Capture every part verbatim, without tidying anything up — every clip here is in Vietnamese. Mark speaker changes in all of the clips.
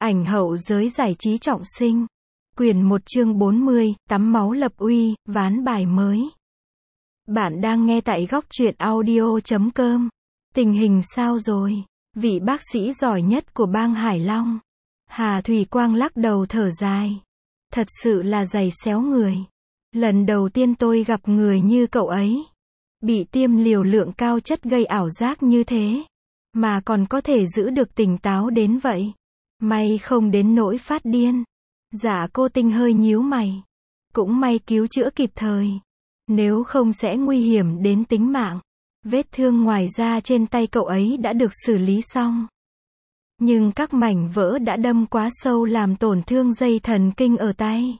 Speaker 1: Ảnh hậu giới giải trí trọng sinh. Quyển một chương bốn mươi, tắm máu lập uy, ván bài mới. Bạn đang nghe tại góc truyện audio chấm com. Tình hình sao rồi? Vị bác sĩ giỏi nhất của bang Hải Long. Hà Thủy Quang lắc đầu thở dài. Thật sự là giày xéo người. Lần đầu tiên tôi gặp người như cậu ấy. Bị tiêm liều lượng cao chất gây ảo giác như thế. Mà còn có thể giữ được tỉnh táo đến vậy. May không đến nỗi phát điên. Dạ cô Tinh hơi nhíu mày. Cũng may cứu chữa kịp thời. Nếu không sẽ nguy hiểm đến tính mạng. Vết thương ngoài da trên tay cậu ấy đã được xử lý xong. Nhưng các mảnh vỡ đã đâm quá sâu làm tổn thương dây thần kinh ở tay.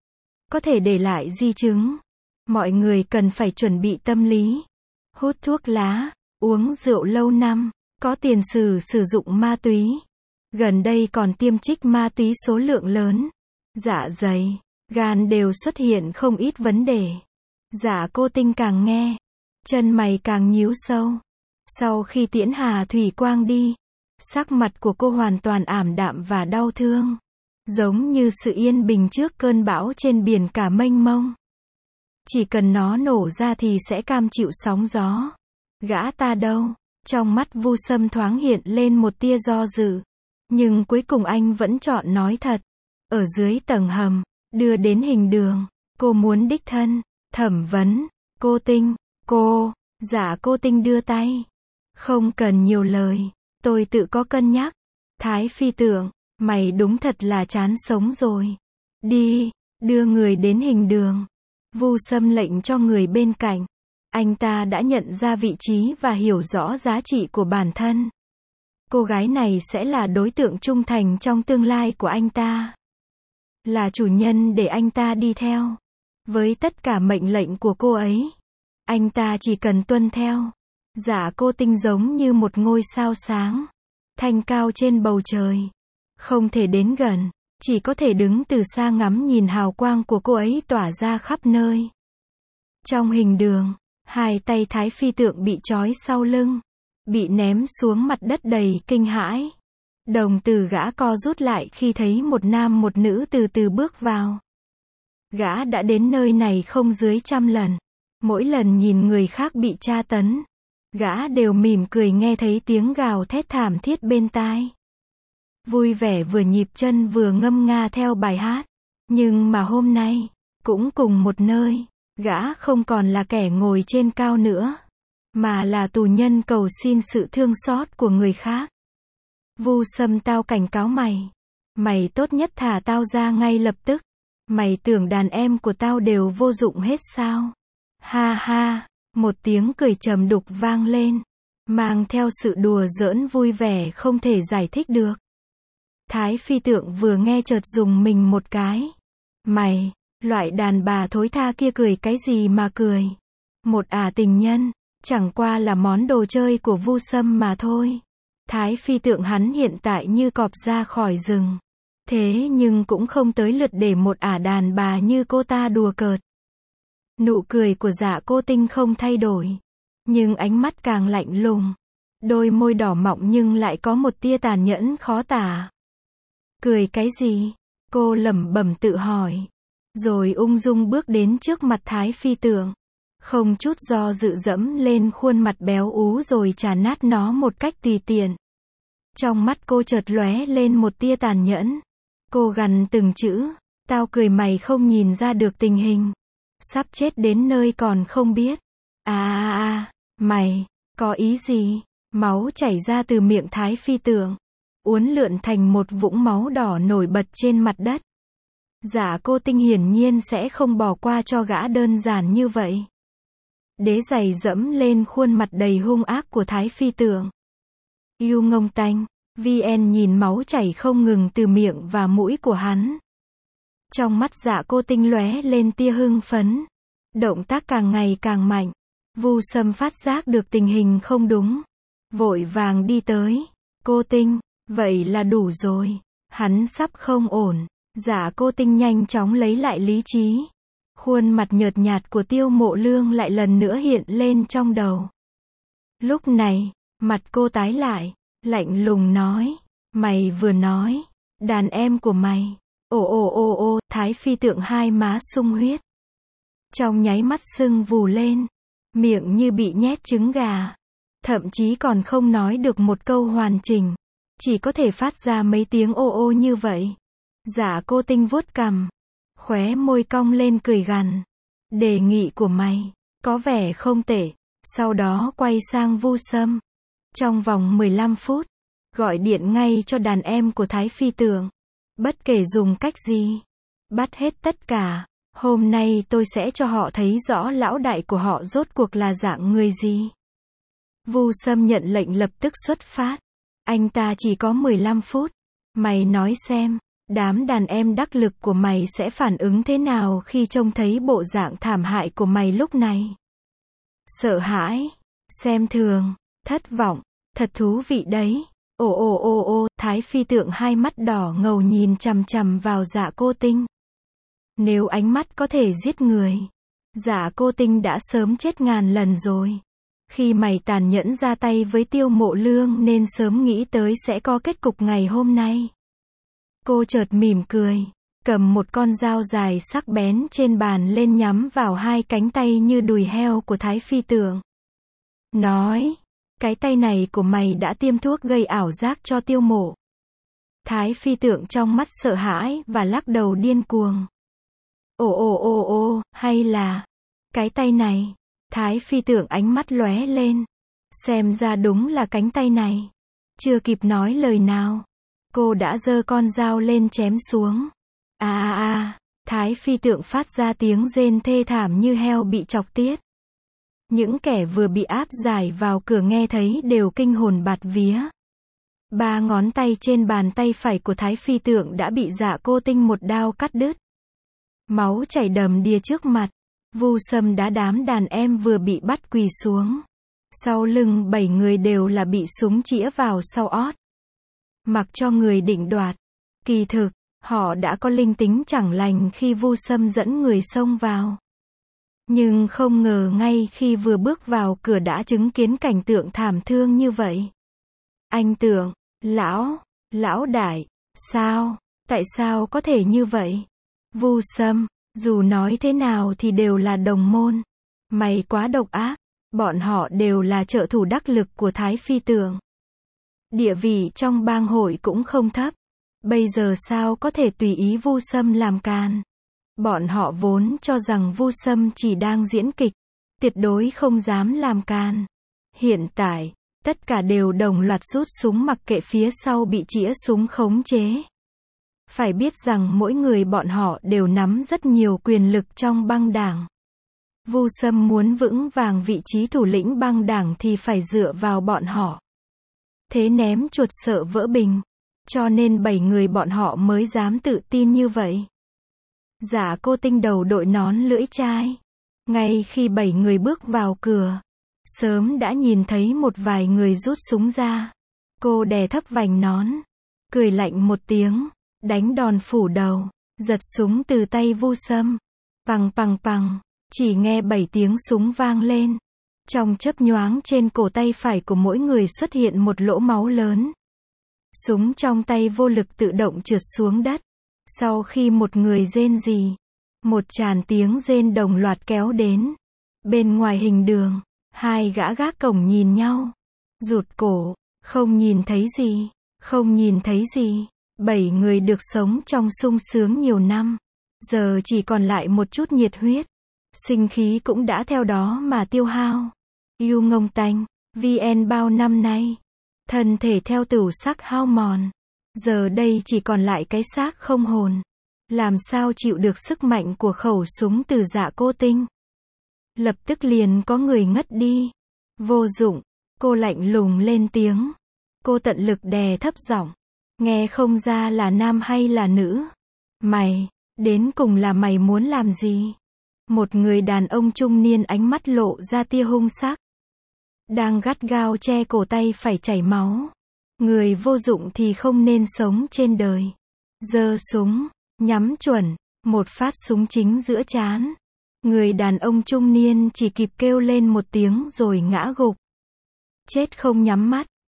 Speaker 1: Có thể để lại di chứng. Mọi người cần phải chuẩn bị tâm lý. Hút thuốc lá, uống rượu lâu năm, có tiền sử sử dụng ma túy. Gần đây còn tiêm trích ma túy số lượng lớn. Dạ dày, gan đều xuất hiện không ít vấn đề. Dạ cô Tinh càng nghe, chân mày càng nhíu sâu. Sau khi tiễn Hà Thủy Quang đi, sắc mặt của cô hoàn toàn ảm đạm và đau thương. Giống như sự yên bình trước cơn bão trên biển cả mênh mông. Chỉ cần nó nổ ra thì sẽ cam chịu sóng gió. Gã ta đâu? Trong mắt Vu Sâm thoáng hiện lên một tia do dự. Nhưng cuối cùng anh vẫn chọn nói thật. Ở dưới tầng hầm, đưa đến hình đường. Cô muốn đích thân, thẩm vấn. Cô Tinh, cô, dạ cô Tinh đưa tay. Không cần nhiều lời, tôi tự có cân nhắc. Thái Phi Tượng, mày đúng thật là chán sống rồi. Đi, đưa người đến hình đường. Vu Sâm lệnh cho người bên cạnh. Anh ta đã nhận ra vị trí và hiểu rõ giá trị của bản thân. Cô gái này sẽ là đối tượng trung thành trong tương lai của anh ta. Là chủ nhân để anh ta đi theo. Với tất cả mệnh lệnh của cô ấy, anh ta chỉ cần tuân theo. Dạ cô Tinh giống như một ngôi sao sáng, thanh cao trên bầu trời. Không thể đến gần, chỉ có thể đứng từ xa ngắm nhìn hào quang của cô ấy tỏa ra khắp nơi. Trong hình đường, hai tay Thái Phi Tượng bị trói sau lưng, bị ném xuống mặt đất đầy kinh hãi. Đồng tử gã co rút lại khi thấy một nam một nữ từ từ bước vào. Gã đã đến nơi này không dưới trăm lần. Mỗi lần nhìn người khác bị tra tấn, gã đều mỉm cười nghe thấy tiếng gào thét thảm thiết bên tai. Vui vẻ vừa nhịp chân vừa ngâm nga theo bài hát. Nhưng mà hôm nay, cũng cùng một nơi, gã không còn là kẻ ngồi trên cao nữa, mà là tù nhân cầu xin sự thương xót của người khác. Vu Sâm, tao cảnh cáo mày. Mày tốt nhất thả tao ra ngay lập tức. Mày tưởng đàn em của tao đều vô dụng hết sao? Ha ha, một tiếng cười trầm đục vang lên, mang theo sự đùa giỡn vui vẻ không thể giải thích được. Thái Phi Tượng vừa nghe chợt rùng mình một cái. Mày, loại đàn bà thối tha kia cười cái gì mà cười? Một ả tình nhân, chẳng qua là món đồ chơi của Vu Sâm mà thôi. Thái Phi Tượng hắn hiện tại như cọp ra khỏi rừng. Thế nhưng cũng không tới lượt để một ả đàn bà như cô ta đùa cợt. Nụ cười của Dạ cô Tinh không thay đổi, nhưng ánh mắt càng lạnh lùng. Đôi môi đỏ mọng nhưng lại có một tia tàn nhẫn khó tả. Cười cái gì? Cô lẩm bẩm tự hỏi. Rồi ung dung bước đến trước mặt Thái Phi Tượng. Không chút do dự dẫm lên khuôn mặt béo ú rồi chà nát nó một cách tùy tiện. Trong mắt cô chợt lóe lên một tia tàn nhẫn. Cô gằn từng chữ. Tao cười mày không nhìn ra được tình hình. Sắp chết đến nơi còn không biết. À à à, mày, có ý gì? Máu chảy ra từ miệng Thái Phi Tượng, uốn lượn thành một vũng máu đỏ nổi bật trên mặt đất. Dạ cô Tinh hiển nhiên sẽ không bỏ qua cho gã đơn giản như vậy. Đế giày dẫm lên khuôn mặt đầy hung ác của Thái Phi Tượng. Yêu ngông tanh, vê en nhìn máu chảy không ngừng từ miệng và mũi của hắn. Trong mắt Dạ cô Tinh lóe lên tia hưng phấn. Động tác càng ngày càng mạnh. Vu Sâm phát giác được tình hình không đúng. Vội vàng đi tới. Cô Tinh, vậy là đủ rồi. Hắn sắp không ổn. Dạ cô Tinh nhanh chóng lấy lại lý trí. Khuôn mặt nhợt nhạt của Tiêu Mộ Lương lại lần nữa hiện lên trong đầu. Lúc này, mặt cô tái lại, lạnh lùng nói. Mày vừa nói, Đàn em của mày. Ồ ồ ồ ồ, Thái Phi Tượng hai má sung huyết. Trong nháy mắt sưng vù lên. Miệng như bị nhét trứng gà. Thậm chí còn không nói được một câu hoàn chỉnh. Chỉ có thể phát ra mấy tiếng ô ô như vậy. Dạ Cô Tinh vuốt cằm. Khóe môi cong lên cười gằn. Đề nghị của mày, có vẻ không tệ. Sau đó quay sang Vu Sâm. Trong vòng mười lăm phút, gọi điện ngay cho đàn em của Thái Phi Tượng. Bất kể dùng cách gì, bắt hết tất cả. Hôm nay tôi sẽ cho họ thấy rõ lão đại của họ rốt cuộc là dạng người gì. Vu Sâm nhận lệnh lập tức xuất phát. Anh ta chỉ có mười lăm phút. Mày nói xem, đám đàn em đắc lực của mày sẽ phản ứng thế nào khi trông thấy bộ dạng thảm hại của mày lúc này? Sợ hãi, xem thường, thất vọng, thật thú vị đấy. Ồ ồ ồ ồ, Thái Phi Tượng hai mắt đỏ ngầu nhìn chằm chằm vào Dạ Cô Tinh. Nếu ánh mắt có thể giết người, Dạ Cô Tinh đã sớm chết ngàn lần rồi. Khi mày tàn nhẫn ra tay với Tiêu Mộ Lương nên sớm nghĩ tới sẽ có kết cục ngày hôm nay. Cô chợt mỉm cười, cầm một con dao dài sắc bén trên bàn lên nhắm vào hai cánh tay như đùi heo của Thái Phi Tượng. Nói, cái tay này của mày đã tiêm thuốc gây ảo giác cho Tiêu Mộ. Thái Phi Tượng trong mắt sợ hãi và lắc đầu điên cuồng. Ồ ồ ồ ồ, hay là, cái tay này. Thái Phi Tượng ánh mắt lóe lên. Xem ra đúng là cánh tay này. Chưa kịp nói lời nào, cô đã giơ con dao lên chém xuống. À à à, Thái Phi Tượng phát ra tiếng rên thê thảm như heo bị chọc tiết. Những kẻ vừa bị áp giải vào cửa nghe thấy đều kinh hồn bạt vía. Ba ngón tay trên bàn tay phải của Thái Phi Tượng đã bị Dạ Cô Tinh một đao cắt đứt. Máu chảy đầm đìa trước mặt. Vu Sâm đá đám đàn em vừa bị bắt quỳ xuống. Sau lưng bảy người đều là bị súng chĩa vào sau ót. Mặc cho người định đoạt. Kỳ thực, họ đã có linh tính chẳng lành khi Vu Sâm dẫn người xông vào. Nhưng không ngờ ngay khi vừa bước vào cửa đã chứng kiến cảnh tượng thảm thương như vậy. Anh Tượng, lão, lão đại, sao, tại sao có thể như vậy? Vu Sâm, dù nói thế nào thì đều là đồng môn. Mày quá độc ác, bọn họ đều là trợ thủ đắc lực của Thái Phi Tượng. Địa vị trong bang hội cũng không thấp. Bây giờ sao có thể tùy ý Vu Sâm làm càn? Bọn họ vốn cho rằng Vu Sâm chỉ đang diễn kịch, tuyệt đối không dám làm càn. Hiện tại, tất cả đều đồng loạt rút súng mặc kệ phía sau bị chĩa súng khống chế. Phải biết rằng mỗi người bọn họ đều nắm rất nhiều quyền lực trong băng đảng. Vu Sâm muốn vững vàng vị trí thủ lĩnh băng đảng thì phải dựa vào bọn họ. Thế ném chuột sợ vỡ bình. Cho nên bảy người bọn họ mới dám tự tin như vậy. Dạ Cô Tinh đầu đội nón lưỡi chai. Ngay khi bảy người bước vào cửa, sớm đã nhìn thấy một vài người rút súng ra. Cô đè thấp vành nón, cười lạnh một tiếng, đánh đòn phủ đầu, giật súng từ tay Vu Sâm. Pằng pằng pằng, chỉ nghe bảy tiếng súng vang lên. Trong chớp nhoáng trên cổ tay phải của mỗi người xuất hiện một lỗ máu lớn. Súng trong tay vô lực tự động trượt xuống đất. Sau khi một người rên rỉ, một tràn tiếng rên đồng loạt kéo đến. Bên ngoài hình đường, hai gã gác cổng nhìn nhau, rụt cổ, không nhìn thấy gì, không nhìn thấy gì. Bảy người được sống trong sung sướng nhiều năm, giờ chỉ còn lại một chút nhiệt huyết. Sinh khí cũng đã theo đó mà tiêu hao. Yêu ngông tanh, vê en bao năm nay, thân thể theo tửu sắc hao mòn. Giờ đây chỉ còn lại cái xác không hồn. Làm sao chịu được sức mạnh của khẩu súng từ Dạ Cô Tinh. Lập tức liền có người ngất đi. Vô dụng, cô lạnh lùng lên tiếng. Cô tận lực đè thấp giọng. Nghe không ra là nam hay là nữ. Mày, đến cùng là mày muốn làm gì? Một người đàn ông trung niên ánh mắt lộ ra tia hung sắc. Đang gắt gao che cổ tay phải chảy máu. Người vô dụng thì không nên sống trên đời. Giơ súng, nhắm chuẩn, một phát súng chính giữa trán. Người đàn ông trung niên chỉ kịp kêu lên một tiếng rồi ngã gục. Chết không nhắm mắt,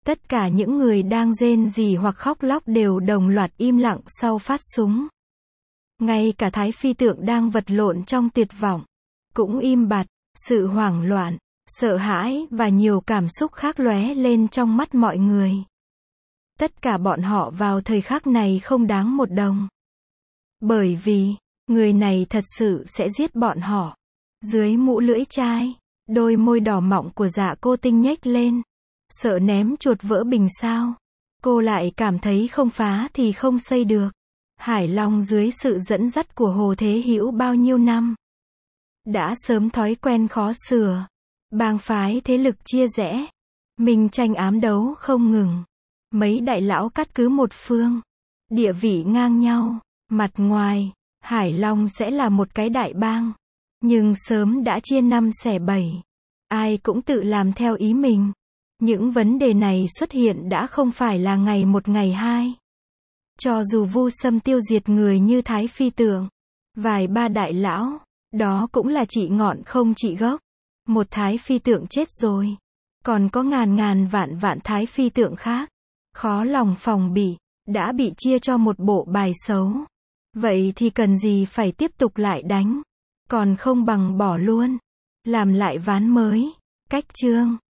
Speaker 1: Tất cả những người đang rên rỉ hoặc khóc lóc đều đồng loạt im lặng sau phát súng. Ngay cả Thái Phi Tượng đang vật lộn trong tuyệt vọng, cũng im bặt. Sự hoảng loạn, sợ hãi và nhiều cảm xúc khác lóe lên trong mắt mọi người. Tất cả bọn họ vào thời khắc này không đáng một đồng. Bởi vì, người này thật sự sẽ giết bọn họ. Dưới mũ lưỡi chai, đôi môi đỏ mọng của Dạ Cô Tinh nhếch lên. Sợ ném chuột vỡ bình sao. Cô lại cảm thấy không phá thì không xây được. Hải Long dưới sự dẫn dắt của Hồ Thế Hữu bao nhiêu năm, đã sớm thói quen khó sửa. Bang phái thế lực chia rẽ, minh tranh ám đấu không ngừng. Mấy đại lão cắt cứ một phương, địa vị ngang nhau. Mặt ngoài, Hải Long sẽ là một cái đại bang, nhưng sớm đã chia năm xẻ bảy. Ai cũng tự làm theo ý mình. Những vấn đề này xuất hiện đã không phải là ngày một ngày hai. Cho dù Vu Sâm tiêu diệt người như Thái Phi Tượng, vài ba đại lão, đó cũng là trị ngọn không trị gốc. Một Thái Phi Tượng chết rồi, còn có ngàn ngàn vạn vạn Thái Phi Tượng khác, khó lòng phòng bị, đã bị chia cho một bộ bài xấu. Vậy thì cần gì phải tiếp tục lại đánh, còn không bằng bỏ luôn, làm lại ván mới. Cách chương